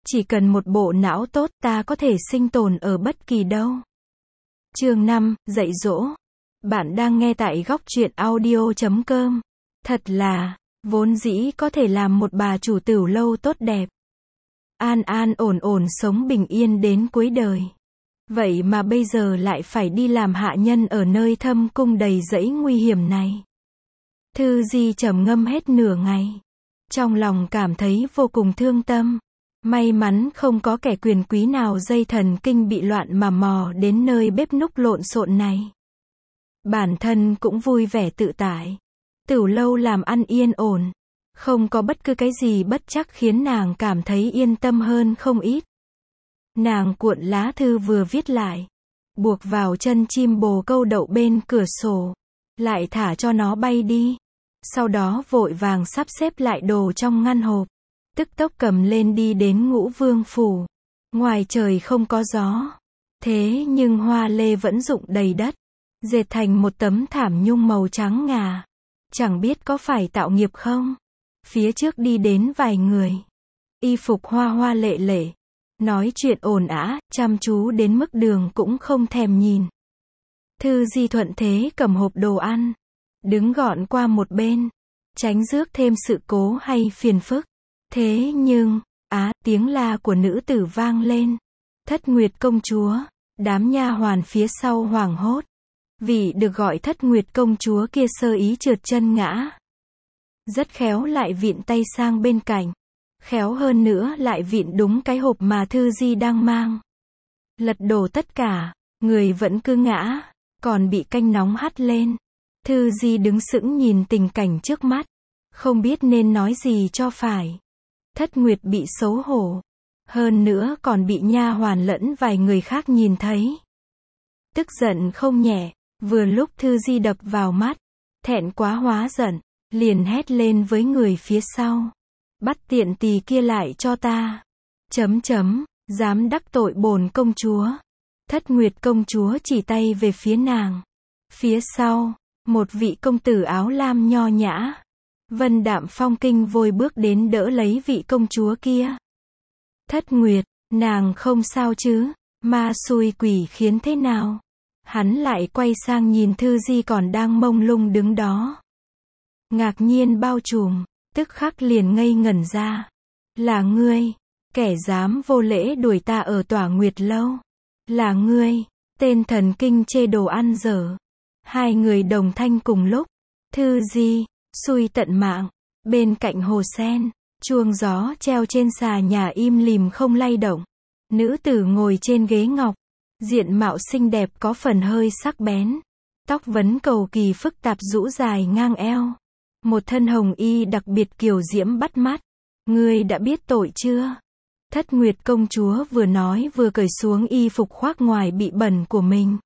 Chỉ cần một bộ não tốt ta có thể sinh tồn ở bất kỳ đâu. Chương 5, dạy dỗ. Bạn đang nghe tại góc truyện audio.com. Thật là, vốn dĩ có thể làm một bà chủ tửu lâu tốt đẹp. An an ổn ổn sống bình yên đến cuối đời. Vậy mà bây giờ lại phải đi làm hạ nhân ở nơi thâm cung đầy rẫy nguy hiểm này. Thư Di trầm ngâm hết nửa ngày. Trong lòng cảm thấy vô cùng thương tâm. May mắn không có kẻ quyền quý nào dây thần kinh bị loạn mà mò đến nơi bếp núc lộn xộn này. Bản thân cũng vui vẻ tự tại. Tửu lâu làm ăn yên ổn. Không có bất cứ cái gì bất trắc khiến nàng cảm thấy yên tâm hơn không ít. Nàng cuộn lá thư vừa viết lại. Buộc vào chân chim bồ câu đậu bên cửa sổ. Lại thả cho nó bay đi. Sau đó vội vàng sắp xếp lại đồ trong ngăn hộp. Tức tốc cầm lên đi đến Ngũ Vương phủ. Ngoài trời không có gió. Thế nhưng hoa lê vẫn rụng đầy đất. Dệt thành một tấm thảm nhung màu trắng ngà. Chẳng biết có phải tạo nghiệp không? Phía trước đi đến vài người. Y phục hoa hoa lệ lệ. Nói chuyện ồn ào, chăm chú đến mức Đường cũng không thèm nhìn. Thư Di thuận thế cầm hộp đồ ăn. Đứng gọn qua một bên. Tránh rước thêm sự cố hay phiền phức. Thế nhưng, tiếng la của nữ tử vang lên. Thất Nguyệt công chúa. Đám nha hoàn phía sau hoảng hốt. Vị được gọi Thất Nguyệt công chúa kia sơ ý trượt chân ngã. Rất khéo lại vịn tay sang bên cạnh. Khéo hơn nữa lại vịn đúng cái hộp mà Thư Di đang mang. Lật đổ tất cả, người vẫn cứ ngã, còn bị canh nóng hắt lên. Thư Di đứng sững nhìn tình cảnh trước mắt. Không biết nên nói gì cho phải. Thất Nguyệt bị xấu hổ. Hơn nữa còn bị nha hoàn lẫn vài người khác nhìn thấy. Tức giận không nhẹ. Vừa lúc Thư Di đập vào mắt. Thẹn quá hóa giận. Liền hét lên với người phía sau. Bắt tiện tỳ kia lại cho ta. Dám đắc tội bổn công chúa. Thất Nguyệt công chúa chỉ tay về phía nàng. Phía sau, một vị công tử áo lam nho nhã. Vân đạm phong kinh vội bước đến đỡ lấy vị công chúa kia. Thất Nguyệt, nàng không sao chứ? Ma xui quỷ khiến thế nào? Hắn lại quay sang nhìn Thư Di còn đang mông lung đứng đó. Ngạc nhiên bao trùm, tức khắc liền ngây ngẩn ra. Là ngươi, kẻ dám vô lễ đuổi ta ở Tỏa Nguyệt lâu. Là ngươi, tên thần kinh chê đồ ăn dở. Hai người đồng thanh cùng lúc. Thư Di, xui tận mạng. Bên cạnh hồ sen, chuông gió treo trên xà nhà im lìm không lay động. Nữ tử ngồi trên ghế ngọc. Diện mạo xinh đẹp có phần hơi sắc bén. Tóc vấn cầu kỳ phức tạp rũ dài ngang eo. Một thân hồng y đặc biệt kiều diễm bắt mắt. Ngươi đã biết tội chưa? Thất Nguyệt công chúa vừa nói vừa cởi xuống y phục khoác ngoài bị bẩn của mình.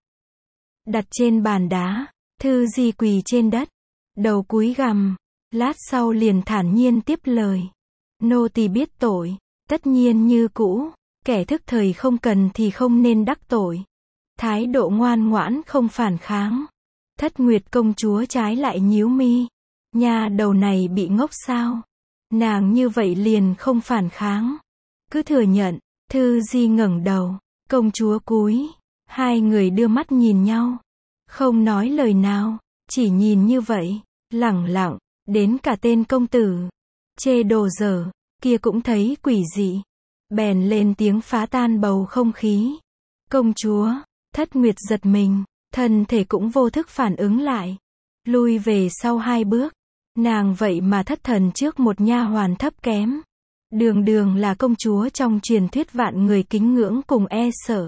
Đặt trên bàn đá. Thư Di quỳ trên đất. Đầu cúi gằm. Lát sau liền thản nhiên tiếp lời. Nô tỳ biết tội. Tất nhiên như cũ. Kẻ thức thời không cần thì không nên đắc tội. Thái độ ngoan ngoãn không phản kháng. Thất Nguyệt công chúa trái lại nhíu mi. Nhà đầu này bị ngốc sao? Nàng như vậy liền không phản kháng. Cứ thừa nhận. Thư Di ngẩng đầu. Công chúa cúi. Hai người đưa mắt nhìn nhau. Không nói lời nào. Chỉ nhìn như vậy. Lẳng lặng. Đến cả tên công tử. Chê đồ dở. Kia cũng thấy quỷ dị. Bèn lên tiếng phá tan bầu không khí. Công chúa. Thất Nguyệt giật mình. Thân thể cũng vô thức phản ứng lại. Lui về sau 2 bước. Nàng vậy mà thất thần trước một nha hoàn thấp kém. Đường đường là công chúa trong truyền thuyết vạn người kính ngưỡng cùng e sợ.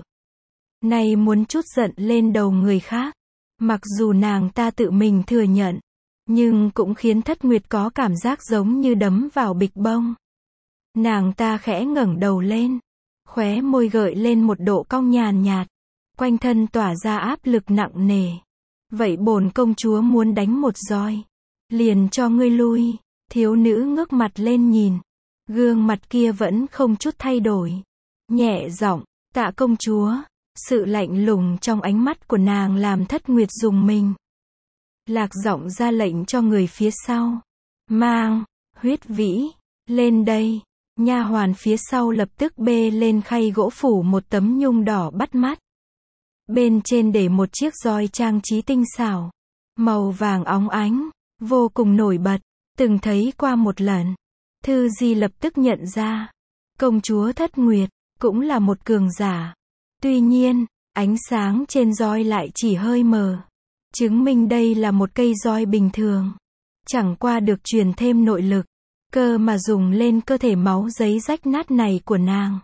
Nay muốn trút giận lên đầu người khác. Mặc dù nàng ta tự mình thừa nhận. Nhưng cũng khiến Thất Nguyệt có cảm giác giống như đấm vào bịch bông. Nàng ta khẽ ngẩng đầu lên. Khóe môi gợi lên một độ cong nhàn nhạt. Quanh thân tỏa ra áp lực nặng nề. Vậy bổn công chúa muốn đánh một roi. Liền cho ngươi lui. Thiếu nữ ngước mặt lên nhìn. Gương mặt kia vẫn không chút thay đổi. Nhẹ giọng, tạ công chúa. Sự lạnh lùng trong ánh mắt của nàng làm Thất Nguyệt rùng mình. Lạc giọng ra lệnh cho người phía sau. Mang, Huyết Vĩ, lên đây. Nha hoàn phía sau lập tức bê lên khay gỗ phủ một tấm nhung đỏ bắt mắt. Bên trên để một chiếc roi trang trí tinh xảo, màu vàng óng ánh, vô cùng nổi bật. Từng thấy qua một lần, Thư Di lập tức nhận ra, công chúa Thất Nguyệt cũng là một cường giả. Tuy nhiên, ánh sáng trên roi lại chỉ hơi mờ, chứng minh đây là một cây roi bình thường, chẳng qua được truyền thêm nội lực, cơ mà dùng lên cơ thể máu giấy rách nát này của nàng.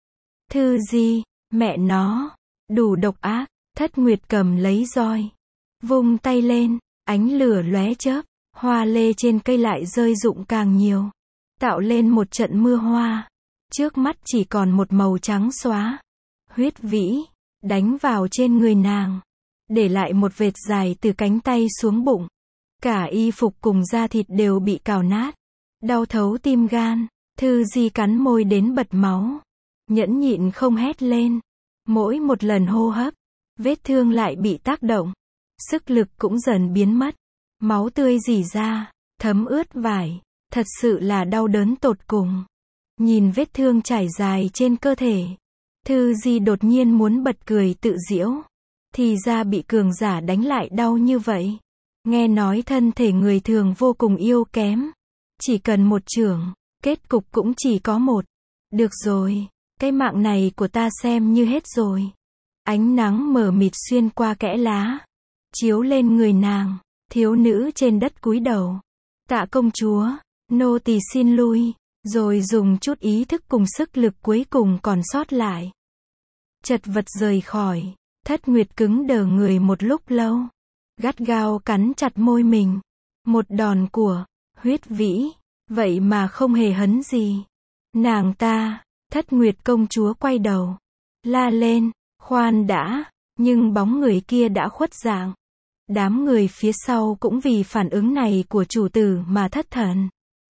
Thư Di, mẹ nó, đủ độc ác. Thất Nguyệt cầm lấy roi, vung tay lên, ánh lửa lóe chớp, hoa lê trên cây lại rơi rụng càng nhiều, tạo lên một trận mưa hoa. Trước mắt chỉ còn một màu trắng xóa. Huyết vĩ đánh vào trên người nàng, để lại một vệt dài từ cánh tay xuống bụng. Cả y phục cùng da thịt đều bị cào nát, đau thấu tim gan. Thư Di cắn môi đến bật máu, nhẫn nhịn không hét lên. Mỗi một lần hô hấp, vết thương lại bị tác động, sức lực cũng dần biến mất, máu tươi rỉ ra, thấm ướt vải, thật sự là đau đớn tột cùng. Nhìn vết thương trải dài trên cơ thể, Thư Di đột nhiên muốn bật cười tự giễu. Thì ra bị cường giả đánh lại đau như vậy. Nghe nói thân thể người thường vô cùng yếu kém, chỉ cần một chưởng, kết cục cũng chỉ có một. Được rồi, cái mạng này của ta xem như hết rồi. Ánh nắng mờ mịt xuyên qua kẽ lá, chiếu lên người nàng. Thiếu nữ trên đất cúi đầu. Tạ công chúa, nô tỳ xin lui. Rồi dùng chút ý thức cùng sức lực cuối cùng còn sót lại, chật vật rời khỏi. Thất Nguyệt cứng đờ người một lúc lâu, gắt gao cắn chặt môi mình. Một đòn của huyết vĩ, vậy mà không hề hấn gì. Nàng ta, Thất Nguyệt công chúa quay đầu, la lên, khoan đã, nhưng bóng người kia đã khuất dạng. Đám người phía sau cũng vì phản ứng này của chủ tử mà thất thần.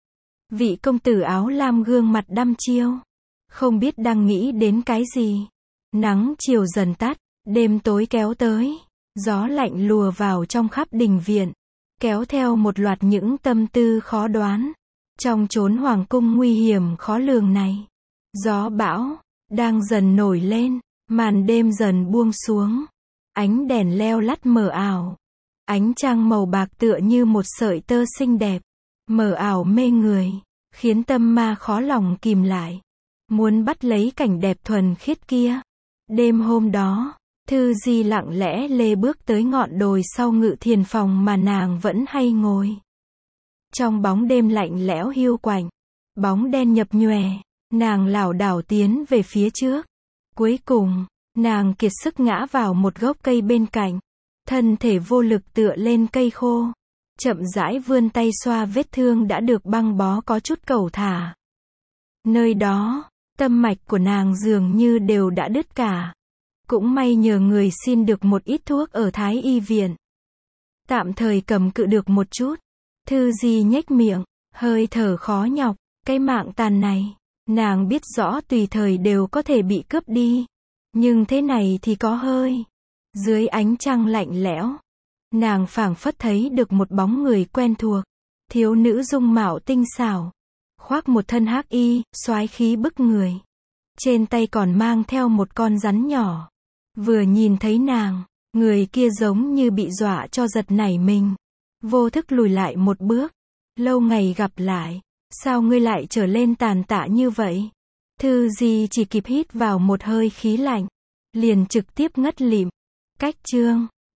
Vị công tử áo lam gương mặt đăm chiêu, không biết đang nghĩ đến cái gì. Nắng chiều dần tắt, đêm tối kéo tới, gió lạnh lùa vào trong khắp đình viện, kéo theo một loạt những tâm tư khó đoán. Trong chốn hoàng cung nguy hiểm khó lường này, gió bão đang dần nổi lên, màn đêm dần buông xuống, ánh đèn leo lắt mờ ảo, ánh trăng màu bạc tựa như một sợi tơ xinh đẹp, mờ ảo mê người, khiến tâm ma khó lòng kìm lại, muốn bắt lấy cảnh đẹp thuần khiết kia. Đêm hôm đó, Thư Di lặng lẽ lê bước tới ngọn đồi sau Ngự Thiền phòng mà nàng vẫn hay ngồi. Trong bóng đêm lạnh lẽo hiu quạnh, bóng đen nhập nhòe, nàng lảo đảo tiến về phía trước. Cuối cùng, nàng kiệt sức ngã vào một gốc cây bên cạnh, thân thể vô lực tựa lên cây khô, chậm rãi vươn tay xoa vết thương đã được băng bó có chút cẩu thả. Nơi đó, tâm mạch của nàng dường như đều đã đứt cả. Cũng may nhờ người xin được một ít thuốc ở Thái Y viện, tạm thời cầm cự được một chút. Thư Di nhếch miệng, hơi thở khó nhọc. Cái mạng tàn này, nàng biết rõ tùy thời đều có thể bị cướp đi, nhưng thế này thì có hơi. Dưới ánh trăng lạnh lẽo, nàng phảng phất thấy được một bóng người quen thuộc. Thiếu nữ dung mạo tinh xảo, khoác một thân hắc y, soái khí bức người. Trên tay còn mang theo một con rắn nhỏ. Vừa nhìn thấy nàng, người kia giống như bị dọa cho giật nảy mình, vô thức lùi lại một bước. Lâu ngày gặp lại, sao ngươi lại trở lên tàn tạ như vậy? Thư Di chỉ kịp hít vào một hơi khí lạnh, liền trực tiếp ngất lịm. Cách chương